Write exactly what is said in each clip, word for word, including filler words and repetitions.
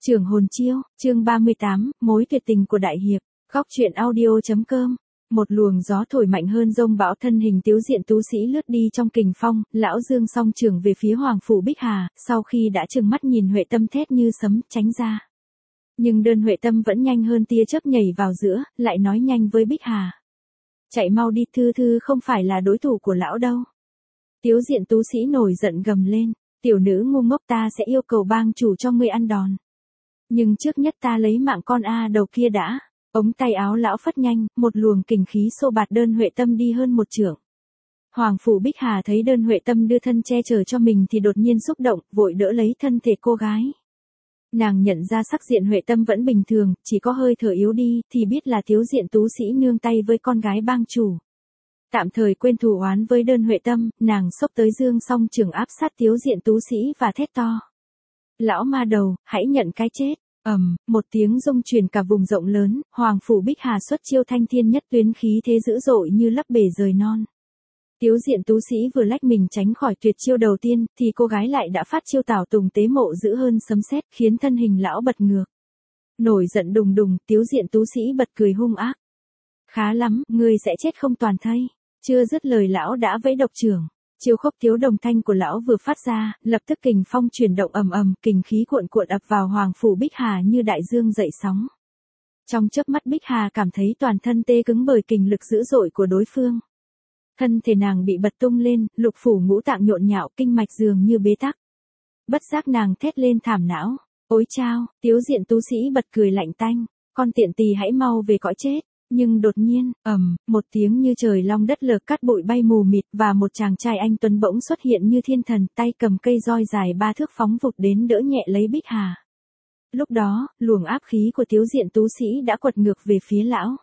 Trưởng hồn chiêu, chương ba mươi tám, mối tuyệt tình của đại hiệp, góc truyện audio.com. Một luồng gió thổi mạnh hơn dông bão, thân hình Tiếu Diện tú sĩ lướt đi trong kình phong, lão Dương song trường về phía Hoàng phủ Bích Hà, sau khi đã trừng mắt nhìn Huệ Tâm thét như sấm, tránh ra. Nhưng đơn Huệ Tâm vẫn nhanh hơn tia chớp nhảy vào giữa, lại nói nhanh với Bích Hà. Chạy mau đi, Thư Thư không phải là đối thủ của lão đâu. Tiếu Diện tú sĩ nổi giận gầm lên, tiểu nữ ngu ngốc, ta sẽ yêu cầu bang chủ cho ngươi ăn đòn. Nhưng trước nhất ta lấy mạng con A đầu kia đã. Ống tay áo lão phất nhanh, một luồng kình khí xô bạt đơn Huệ Tâm đi hơn một trượng. Hoàng phủ Bích Hà thấy đơn Huệ Tâm đưa thân che chở cho mình thì đột nhiên xúc động, vội đỡ lấy thân thể cô gái. Nàng nhận ra sắc diện Huệ Tâm vẫn bình thường, chỉ có hơi thở yếu đi, thì biết là Tiếu Diện tú sĩ nương tay với con gái bang chủ. Tạm thời quên thù oán với đơn Huệ Tâm, nàng xốc tới Dương song trường áp sát Tiếu Diện tú sĩ và thét to. Lão ma đầu, hãy nhận cái chết. Ầm, um, một tiếng rung truyền cả vùng rộng lớn, Hoàng phủ Bích Hà xuất chiêu thanh thiên nhất tuyến, khí thế dữ dội như lấp bể rời non. Tiếu Diện tú sĩ vừa lách mình tránh khỏi tuyệt chiêu đầu tiên, thì cô gái lại đã phát chiêu tảo tùng tế mộ dữ hơn sấm sét, khiến thân hình lão bật ngược. Nổi giận đùng đùng, Tiếu Diện tú sĩ bật cười hung ác. Khá lắm, ngươi sẽ chết không toàn thây. Chưa dứt lời lão đã vẫy độc chưởng. Chiêu khốc Tiếu Đồng Thanh của lão vừa phát ra, lập tức kình phong chuyển động ầm ầm, kình khí cuộn cuộn ập vào Hoàng phủ Bích Hà như đại dương dậy sóng. Trong chớp mắt Bích Hà cảm thấy toàn thân tê cứng bởi kình lực dữ dội của đối phương. Thân thể nàng bị bật tung lên, lục phủ ngũ tạng nhộn nhạo, kinh mạch dường như bế tắc. Bất giác nàng thét lên thảm não. Ôi chao, Tiếu Diện tú sĩ bật cười lạnh tanh, con tiện tỳ hãy mau về cõi chết. Nhưng đột nhiên, ầm, um, một tiếng như trời long đất lở, cát bụi bay mù mịt và một chàng trai anh tuấn bỗng xuất hiện như thiên thần, tay cầm cây roi dài ba thước phóng vụt đến đỡ nhẹ lấy Bích Hà. Lúc đó, luồng áp khí của Tiếu Diện tú sĩ đã quật ngược về phía lão.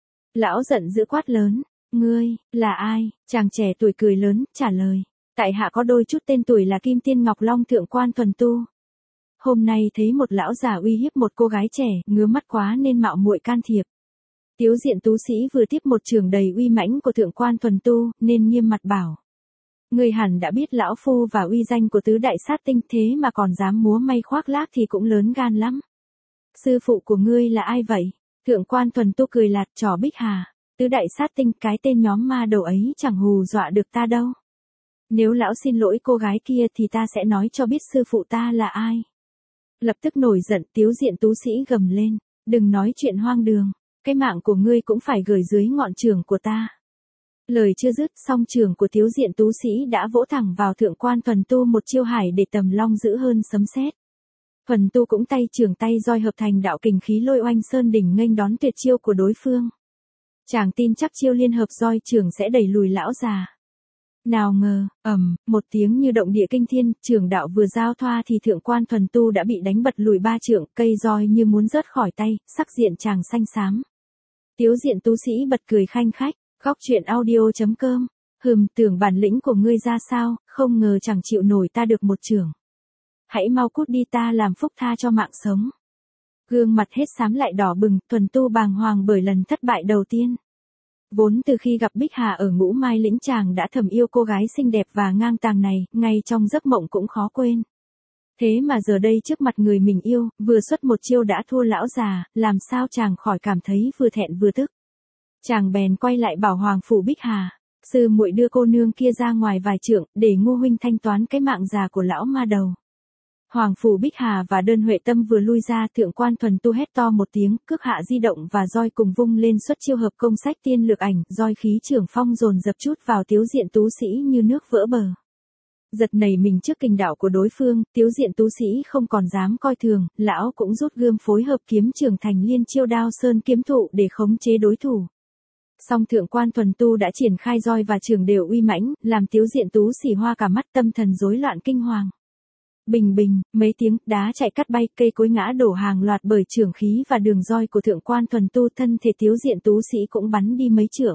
Lão giận dữ quát lớn, ngươi, là ai? Chàng trẻ tuổi cười lớn, trả lời, tại hạ có đôi chút tên tuổi là Kim Tiên Ngọc Long Thượng Quan Thuần Tu. Hôm nay thấy một lão già uy hiếp một cô gái trẻ, ngứa mắt quá nên mạo muội can thiệp. Tiếu Diện tú sĩ vừa tiếp một trường đầy uy mãnh của Thượng Quan Thuần Tu, nên nghiêm mặt bảo. Ngươi hẳn đã biết lão phu và uy danh của tứ đại sát tinh, thế mà còn dám múa may khoác lác thì cũng lớn gan lắm. Sư phụ của ngươi là ai vậy? Thượng Quan Thuần Tu cười lạt trò Bích Hà. Tứ đại sát tinh, cái tên nhóm ma đầu ấy chẳng hù dọa được ta đâu. Nếu lão xin lỗi cô gái kia thì ta sẽ nói cho biết sư phụ ta là ai. Lập tức nổi giận, Tiếu Diện tú sĩ gầm lên. Đừng nói chuyện hoang đường. Cái mạng của ngươi cũng phải gửi dưới ngọn trường của ta. Lời chưa dứt, song trường của Tiếu Diện tú sĩ đã vỗ thẳng vào Thượng Quan Thuần Tu một chiêu hải để tầm long dữ hơn sấm sét. Thuần Tu cũng tay trường tay roi hợp thành đạo kình khí lôi oanh sơn đỉnh nghênh đón tuyệt chiêu của đối phương. Chàng tin chắc chiêu liên hợp roi trường sẽ đẩy lùi lão già. Nào ngờ, ầm, um, một tiếng như động địa kinh thiên, trường đạo vừa giao thoa thì Thượng Quan Thuần Tu đã bị đánh bật lùi ba trượng, cây roi như muốn rớt khỏi tay, sắc diện chàng xanh xám. Tiếu Diện tú sĩ bật cười khanh khách, góc truyện audio.com. Hừm, tưởng bản lĩnh của ngươi ra sao, không ngờ chẳng chịu nổi ta được một chưởng. Hãy mau cút đi, ta làm phúc tha cho mạng sống. Gương mặt hết xám lại đỏ bừng, Thuần Tu bàng hoàng bởi lần thất bại đầu tiên. Vốn từ khi gặp Bích Hà ở Ngũ Mai Lĩnh chàng đã thầm yêu cô gái xinh đẹp và ngang tàng này, ngay trong giấc mộng cũng khó quên. Thế mà giờ đây trước mặt người mình yêu, vừa xuất một chiêu đã thua lão già, làm sao chàng khỏi cảm thấy vừa thẹn vừa tức. Chàng bèn quay lại bảo Hoàng phủ Bích Hà, sư muội đưa cô nương kia ra ngoài vài trượng, để Ngô huynh thanh toán cái mạng già của lão ma đầu. Hoàng phủ Bích Hà và đơn Huệ Tâm vừa lui ra, Thượng Quan Thuần Tu hét to một tiếng, cước hạ di động và roi cùng vung lên xuất chiêu hợp công sách tiên lược ảnh, roi khí trưởng phong dồn dập chút vào Tiếu Diện tú sĩ như nước vỡ bờ. Giật nảy mình trước kình đạo của đối phương, Tiếu Diện tú sĩ không còn dám coi thường, lão cũng rút gươm phối hợp kiếm trường thành liên chiêu đao sơn kiếm thụ để khống chế đối thủ. Song Thượng Quan Thuần Tu đã triển khai roi và trường đều uy mãnh, làm Tiếu Diện tú sĩ hoa cả mắt, tâm thần rối loạn kinh hoàng. Bình bình, mấy tiếng, đá chạy cắt bay, cây cối ngã đổ hàng loạt bởi chưởng khí và đường roi của Thượng Quan Thuần Tu, thân thể Tiếu Diện tú sĩ cũng bắn đi mấy chưởng.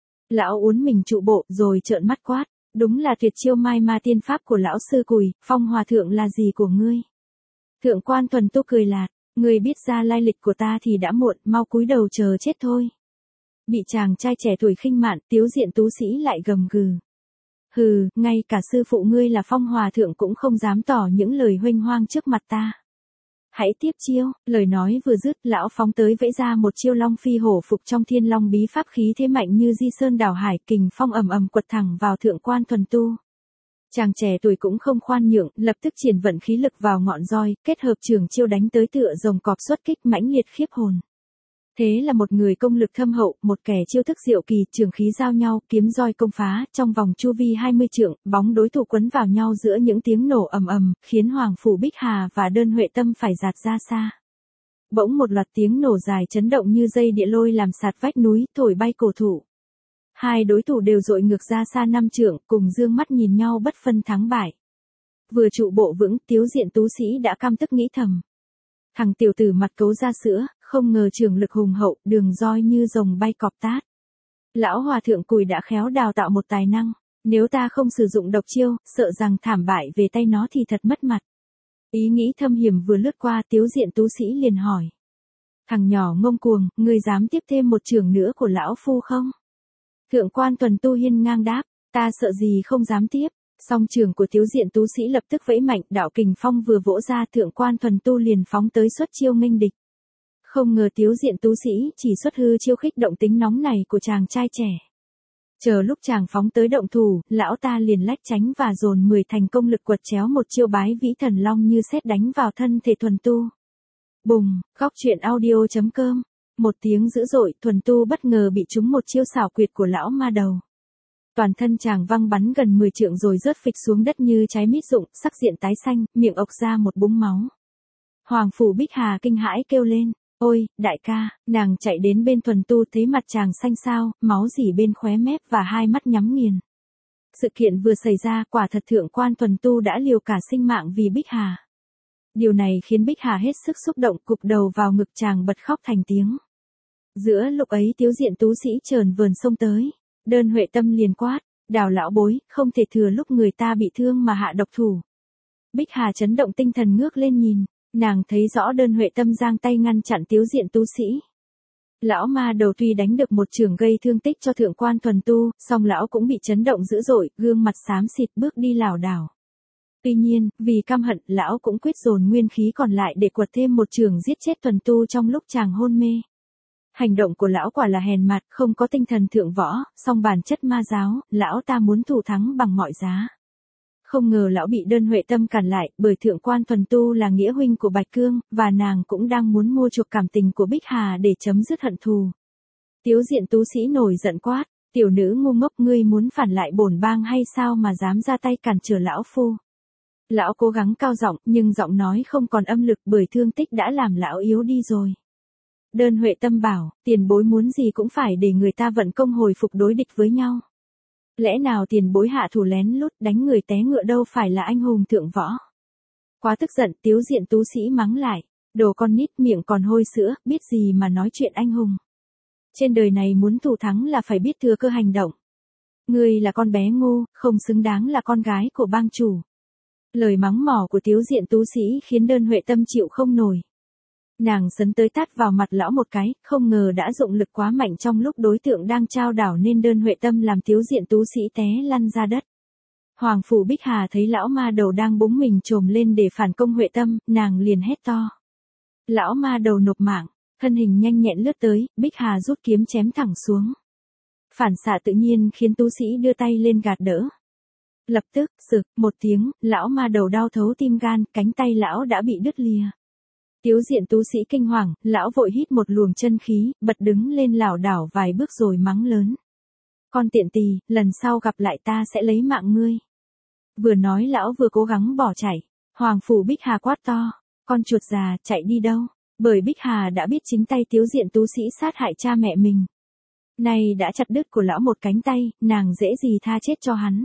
Lão uốn mình trụ bộ, rồi trợn mắt quát, đúng là tuyệt chiêu mai ma tiên pháp của lão sư Cùi, Phong hòa thượng là gì của ngươi? Thượng Quan Thuần Tu cười lạt, ngươi biết ra lai lịch của ta thì đã muộn, mau cúi đầu chờ chết thôi. Bị chàng trai trẻ tuổi khinh mạn, Tiếu Diện tú sĩ lại gầm gừ. Hừ, ngay cả sư phụ ngươi là Phong hòa thượng cũng không dám tỏ những lời huênh hoang trước mặt ta. hãy tiếp chiêu, lời nói vừa dứt, lão phóng tới vẫy ra một chiêu long phi hổ phục trong thiên long bí pháp khí thế mạnh như di sơn đảo hải, kình phong ầm ầm quật thẳng vào thượng quan thuần tu. Chàng trẻ tuổi cũng không khoan nhượng, lập tức triển vận khí lực vào ngọn roi, kết hợp trường chiêu đánh tới tựa rồng cọp xuất kích mãnh liệt khiếp hồn. Thế là một người công lực thâm hậu, một kẻ chiêu thức diệu kỳ, trường khí giao nhau, kiếm roi công phá, trong vòng chu vi hai mươi trượng, bóng đối thủ quấn vào nhau giữa những tiếng nổ ầm ầm, khiến Hoàng phủ Bích Hà và Đơn Huệ Tâm phải giạt ra xa. Bỗng một loạt tiếng nổ dài chấn động như dây địa lôi làm sạt vách núi, thổi bay cổ thụ. Hai đối thủ đều dội ngược ra xa năm trượng, cùng dương mắt nhìn nhau bất phân thắng bại. Vừa trụ bộ vững, Tiếu Diện tú sĩ đã căm tức nghĩ thầm. Thằng tiểu tử mặt cấu ra sữa, không ngờ trường lực hùng hậu, đường roi như rồng bay cọp tát. Lão hòa thượng Cùi đã khéo đào tạo một tài năng, nếu ta không sử dụng độc chiêu, sợ rằng thảm bại về tay nó thì thật mất mặt. Ý nghĩ thâm hiểm vừa lướt qua, Tiếu Diện tú sĩ liền hỏi. Thằng nhỏ ngông cuồng, ngươi dám tiếp thêm một trường nữa của lão phu không? Thượng quan Tuần Tu hiên ngang đáp, ta sợ gì không dám tiếp. Song trường của Tiếu Diện tú sĩ lập tức vẫy mạnh, đạo kình phong vừa vỗ ra, Thượng quan Thuần Tu liền phóng tới xuất chiêu nghênh địch. Không ngờ Tiếu Diện tú sĩ chỉ xuất hư chiêu khích động tính nóng này của chàng trai trẻ. Chờ lúc chàng phóng tới động thủ, lão ta liền lách tránh và dồn mười thành công lực quật chéo một chiêu bái vĩ thần long như sét đánh vào thân thể Thuần Tu. Bùng, góc truyện audio chấm com. Một tiếng dữ dội, Thuần Tu bất ngờ bị trúng một chiêu xảo quyệt của lão ma đầu. Toàn thân chàng văng bắn gần mười trượng rồi rớt phịch xuống đất như trái mít rụng, sắc diện tái xanh, miệng ộc ra một búng máu. Hoàng phủ Bích Hà kinh hãi kêu lên, ôi, đại ca, nàng chạy đến bên Thuần Tu thấy mặt chàng xanh xao, máu rỉ bên khóe mép và hai mắt nhắm nghiền. Sự kiện vừa xảy ra, quả thật Thượng quan Thuần Tu đã liều cả sinh mạng vì Bích Hà. Điều này khiến Bích Hà hết sức xúc động, cụp đầu vào ngực chàng bật khóc thành tiếng. Giữa lúc ấy Tiếu Diện tú sĩ trờn vờn xông tới. Đơn Huệ Tâm liền quát, Đào lão bối, không thể thừa lúc người ta bị thương mà hạ độc thủ. Bích Hà chấn động tinh thần ngước lên nhìn, nàng thấy rõ Đơn Huệ Tâm giang tay ngăn chặn Tiếu Diện tú sĩ. Lão ma đầu tuy đánh được một trường gây thương tích cho Thượng quan Thuần Tu, song lão cũng bị chấn động dữ dội, gương mặt xám xịt bước đi lảo đảo. Tuy nhiên, vì căm hận, lão cũng quyết dồn nguyên khí còn lại để quật thêm một trường giết chết Thuần Tu trong lúc chàng hôn mê. Hành động của lão quả là hèn mặt, không có tinh thần thượng võ, song bản chất ma giáo, lão ta muốn thủ thắng bằng mọi giá. Không ngờ lão bị Đơn Huệ Tâm cản lại, bởi Thượng quan Thuần Tu là nghĩa huynh của Bạch Cương, và nàng cũng đang muốn mua chuộc cảm tình của Bích Hà để chấm dứt hận thù. Tiếu Diện tú sĩ nổi giận quát, tiểu nữ ngu ngốc, ngươi muốn phản lại bổn bang hay sao mà dám ra tay cản trở lão phu. Lão cố gắng cao giọng, nhưng giọng nói không còn âm lực bởi thương tích đã làm lão yếu đi rồi. Đơn Huệ Tâm bảo, tiền bối muốn gì cũng phải để người ta vận công hồi phục đối địch với nhau. Lẽ nào tiền bối hạ thủ lén lút đánh người té ngựa đâu phải là anh hùng thượng võ. Quá tức giận, Tiếu Diện tú sĩ mắng lại, đồ con nít miệng còn hôi sữa, biết gì mà nói chuyện anh hùng. Trên đời này muốn thủ thắng là phải biết thừa cơ hành động. Ngươi là con bé ngu, không xứng đáng là con gái của bang chủ. Lời mắng mỏ của Tiếu Diện tú sĩ khiến Đơn Huệ Tâm chịu không nổi. Nàng sấn tới tát vào mặt lão một cái, không ngờ đã dụng lực quá mạnh trong lúc đối tượng đang trao đảo nên Đơn Huệ Tâm làm Tiếu Diện tú sĩ té lăn ra đất. Hoàng phủ Bích Hà thấy lão ma đầu đang búng mình trồm lên để phản công Huệ Tâm, nàng liền hét to. Lão ma đầu nộp mạng, thân hình nhanh nhẹn lướt tới, Bích Hà rút kiếm chém thẳng xuống. Phản xạ tự nhiên khiến tú sĩ đưa tay lên gạt đỡ. Lập tức, sực, một tiếng, lão ma đầu đau thấu tim gan, cánh tay lão đã bị đứt lìa. Tiếu Diện tú sĩ kinh hoàng, lão vội hít một luồng chân khí, bật đứng lên lảo đảo vài bước rồi mắng lớn. Con tiện tỳ, lần sau gặp lại ta sẽ lấy mạng ngươi. Vừa nói lão vừa cố gắng bỏ chạy. Hoàng phủ Bích Hà quát to, con chuột già, chạy đi đâu? Bởi Bích Hà đã biết chính tay Tiếu Diện tú sĩ sát hại cha mẹ mình. Nay đã chặt đứt của lão một cánh tay, nàng dễ gì tha chết cho hắn.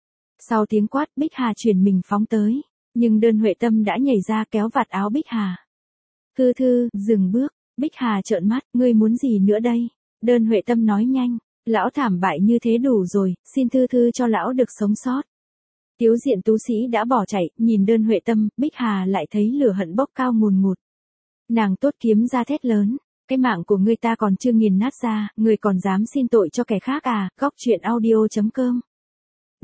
Sau tiếng quát, Bích Hà chuyển mình phóng tới, nhưng Đơn Huệ Tâm đã nhảy ra kéo vạt áo Bích Hà. Thư thư, dừng bước, Bích Hà trợn mắt, ngươi muốn gì nữa đây? Đơn Huệ Tâm nói nhanh, lão thảm bại như thế đủ rồi, xin thư thư cho lão được sống sót. Tiếu Diện tú sĩ đã bỏ chạy, nhìn Đơn Huệ Tâm, Bích Hà lại thấy lửa hận bốc cao ngùn ngụt. Nàng tốt kiếm ra thét lớn, cái mạng của ngươi ta còn chưa nghiền nát ra, ngươi còn dám xin tội cho kẻ khác à? Góc truyện audio chấm com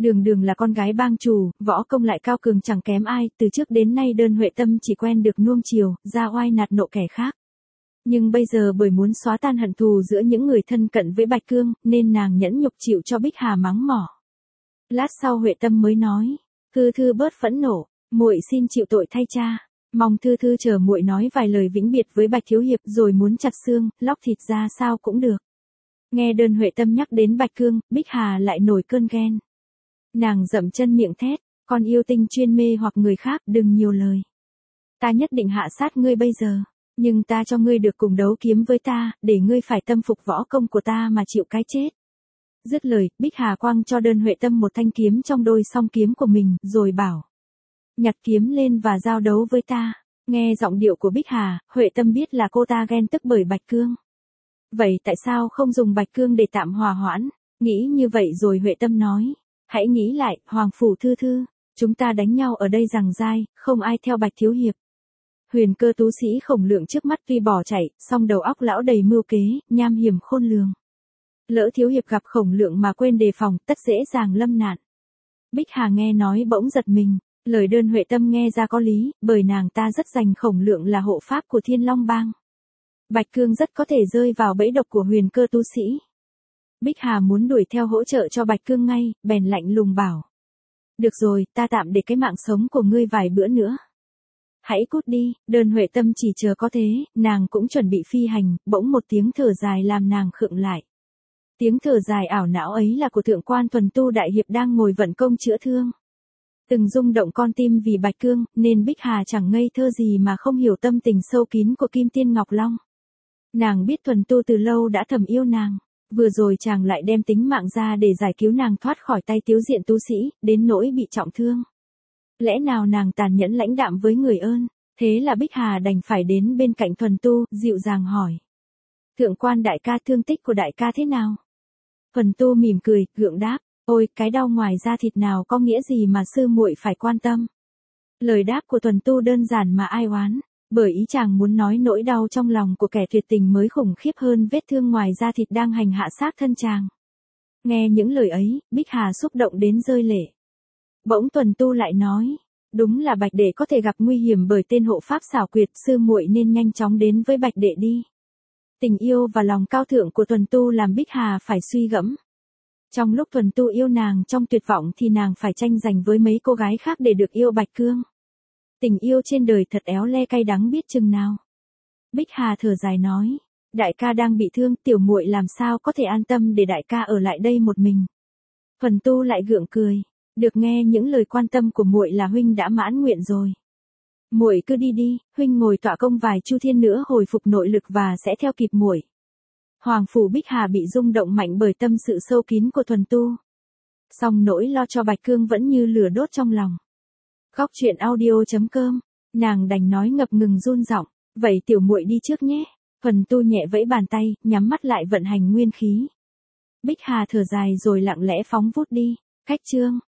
Đường Đường là con gái bang chủ, võ công lại cao cường chẳng kém ai, từ trước đến nay Đơn Huệ Tâm chỉ quen được nuông chiều, ra oai nạt nộ kẻ khác. Nhưng bây giờ bởi muốn xóa tan hận thù giữa những người thân cận với Bạch Cương, nên nàng nhẫn nhục chịu cho Bích Hà mắng mỏ. Lát sau Huệ Tâm mới nói, Thư Thư bớt phẫn nộ, muội xin chịu tội thay cha. Mong Thư Thư chờ muội nói vài lời vĩnh biệt với Bạch thiếu hiệp rồi muốn chặt xương, lóc thịt ra sao cũng được. Nghe Đơn Huệ Tâm nhắc đến Bạch Cương, Bích Hà lại nổi cơn ghen. Nàng dậm chân miệng thét, con yêu tinh chuyên mê hoặc người khác, đừng nhiều lời. Ta nhất định hạ sát ngươi bây giờ, nhưng ta cho ngươi được cùng đấu kiếm với ta, để ngươi phải tâm phục võ công của ta mà chịu cái chết. Dứt lời, Bích Hà quăng cho Đơn Huệ Tâm một thanh kiếm trong đôi song kiếm của mình, rồi bảo. Nhặt kiếm lên và giao đấu với ta. Nghe giọng điệu của Bích Hà, Huệ Tâm biết là cô ta ghen tức bởi Bạch Cương. Vậy tại sao không dùng Bạch Cương để tạm hòa hoãn? Nghĩ như vậy rồi Huệ Tâm nói. Hãy nghĩ lại, Hoàng Phủ Thư Thư, chúng ta đánh nhau ở đây giằng dai, không ai theo Bạch thiếu hiệp. Huyền Cơ tú sĩ Khổng Lượng trước mắt tuy bỏ chạy, song đầu óc lão đầy mưu kế, nham hiểm khôn lường. Lỡ thiếu hiệp gặp Khổng Lượng mà quên đề phòng, tất dễ dàng lâm nạn. Bích Hà nghe nói bỗng giật mình, lời Đơn Huệ Tâm nghe ra có lý, bởi nàng ta rất dành Khổng Lượng là hộ pháp của Thiên Long Bang. Bạch Cương rất có thể rơi vào bẫy độc của Huyền Cơ tú sĩ. Bích Hà muốn đuổi theo hỗ trợ cho Bạch Cương ngay, bèn lạnh lùng bảo. Được rồi, ta tạm để cái mạng sống của ngươi vài bữa nữa. Hãy cút đi. Đơn Huệ Tâm chỉ chờ có thế, nàng cũng chuẩn bị phi hành, bỗng một tiếng thở dài làm nàng khựng lại. Tiếng thở dài ảo não ấy là của thượng quan Thuần Tu đại hiệp đang ngồi vận công chữa thương. Từng rung động con tim vì Bạch Cương, nên Bích Hà chẳng ngây thơ gì mà không hiểu tâm tình sâu kín của Kim Tiên Ngọc Long. Nàng biết Thuần Tu từ lâu đã thầm yêu nàng. Vừa rồi chàng lại đem tính mạng ra để giải cứu nàng thoát khỏi tay Tiếu Diện tú sĩ, đến nỗi bị trọng thương. Lẽ nào nàng tàn nhẫn lãnh đạm với người ơn? Thế là Bích Hà đành phải đến bên cạnh Thuần Tu, dịu dàng hỏi. Thượng quan đại ca, thương tích của đại ca thế nào? Thuần Tu mỉm cười, gượng đáp. Ôi, cái đau ngoài da thịt nào có nghĩa gì mà sư muội phải quan tâm? Lời đáp của Thuần Tu đơn giản mà ai oán. Bởi ý chàng muốn nói nỗi đau trong lòng của kẻ tuyệt tình mới khủng khiếp hơn vết thương ngoài da thịt đang hành hạ xác thân chàng. Nghe những lời ấy, Bích Hà xúc động đến rơi lệ. Bỗng Thuần Tu lại nói, đúng là Bạch đệ có thể gặp nguy hiểm bởi tên hộ pháp xảo quyệt, sư muội nên nhanh chóng đến với Bạch đệ đi. Tình yêu và lòng cao thượng của Thuần Tu làm Bích Hà phải suy gẫm. Trong lúc Thuần Tu yêu nàng trong tuyệt vọng thì nàng phải tranh giành với mấy cô gái khác để được yêu Bạch Cương. Tình yêu trên đời thật éo le cay đắng biết chừng nào. Bích Hà thở dài nói, đại ca đang bị thương, tiểu muội làm sao có thể an tâm để đại ca ở lại đây một mình. Thuần Tu lại gượng cười, được nghe những lời quan tâm của muội là huynh đã mãn nguyện rồi. Muội cứ đi đi, huynh ngồi tọa công vài chu thiên nữa hồi phục nội lực và sẽ theo kịp muội. Hoàng phủ Bích Hà bị rung động mạnh bởi tâm sự sâu kín của Thuần Tu. Song nỗi lo cho Bạch Cương vẫn như lửa đốt trong lòng. Góc truyện audio chấm com, nàng đành nói ngập ngừng run giọng, vậy tiểu muội đi trước nhé. Thuần Tu nhẹ vẫy bàn tay, nhắm mắt lại vận hành nguyên khí. Bích Hà thở dài rồi lặng lẽ phóng vút đi. Cách chương